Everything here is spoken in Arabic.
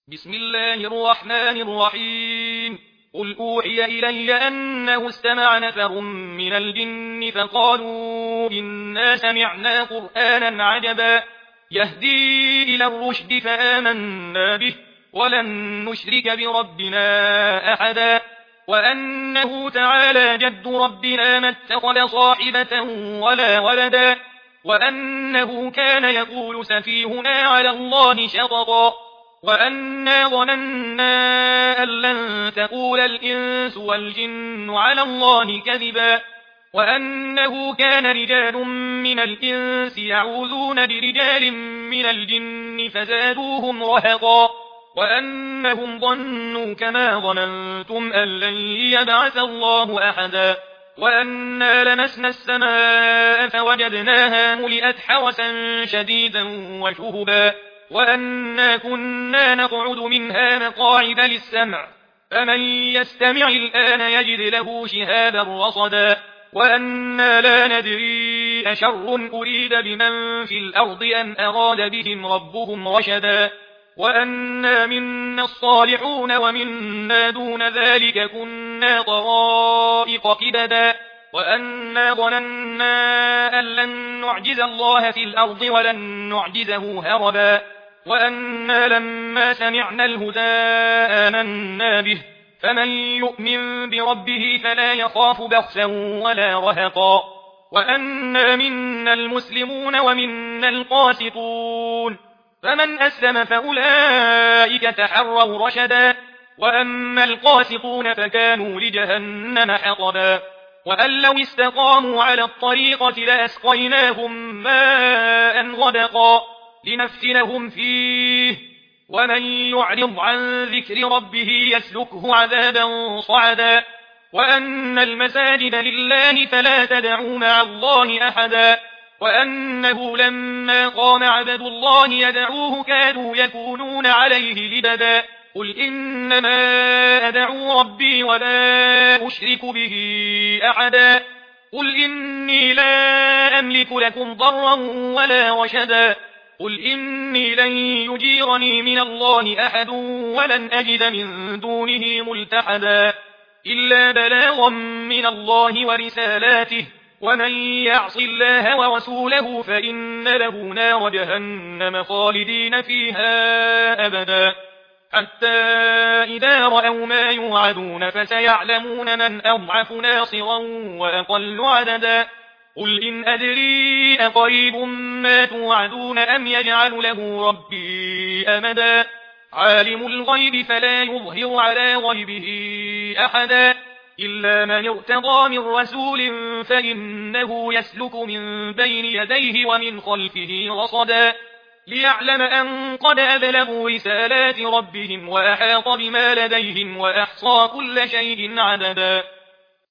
بسم الله الرحمن الرحيم. قل أوحي إلي أنه استمع نفر من الجن فقالوا إنا سمعنا قرآنا عجبا يهدي إلى الرشد فآمنا به ولن نشرك بربنا أحدا وأنه تعالى جد ربنا ما اتخذ صاحبة ولا ولدا وأنه كان يقول سفيهنا على الله شططا وأنا ظننا أن لن تقول الإنس والجن على الله كذبا وأنه كان رجال من الإنس يعوذون برجال من الجن فزادوهم رهقا وأنهم ظنوا كما ظننتم أن لن يبعث الله أحدا وأنا لمسنا السماء فوجدناها ملئت حرسا شديدا وشهبا وأنا كنا نقعد منها مقاعد للسمع فمن يستمع الآن يجد له شهابا رصدا وأنا لا ندري أشر أريد بمن في الأرض أم أراد بهم ربهم رشدا وأنا منا الصالحون ومنا دون ذلك كنا طرائق قددا وأنا ظننا أن لن نعجز الله في الأرض ولن نعجزه هربا وأنا لما سمعنا الهدى آمنا به فمن يؤمن بربه فلا يخاف بخسا ولا رهقا وأنا منا المسلمون ومنا القاسطون فمن أسلم فأولئك تحروا رشدا وأما القاسطون فكانوا لجهنم حطبا وأن لو استقاموا على الطريقة لأسقيناهم ماء غدقا لنفتنهم فيه ومن يعرض عن ذكر ربه يسلكه عذابا صعدا وأن المساجد لله فلا تدعوا مع الله أحدا وأنه لما قام عبد الله يدعوه كادوا يكونون عليه لبدا قل إنما أدعو ربي ولا أشرك به أحدا قل إني لا أملك لكم ضرا ولا رشدا قل إني لن يجيرني من الله أحد ولن أجد من دونه ملتحدا إلا بلاغا من الله ورسالاته ومن يعص الله ورسوله فإن له نار جهنم خالدين فيها أبدا حتى إذا رأوا ما يوعدون فسيعلمون من أضعف ناصرا وأقل عددا قل إن أدري أقريب ما توعدون أم يجعل له ربي أمدا عالم الغيب فلا يظهر على غيبه أحدا إلا من ارتضى من رسول فإنه يسلك من بين يديه ومن خلفه رصدا ليعلم أن قد أبلغوا رسالات ربهم وأحاط بما لديهم وأحصى كل شيء عددا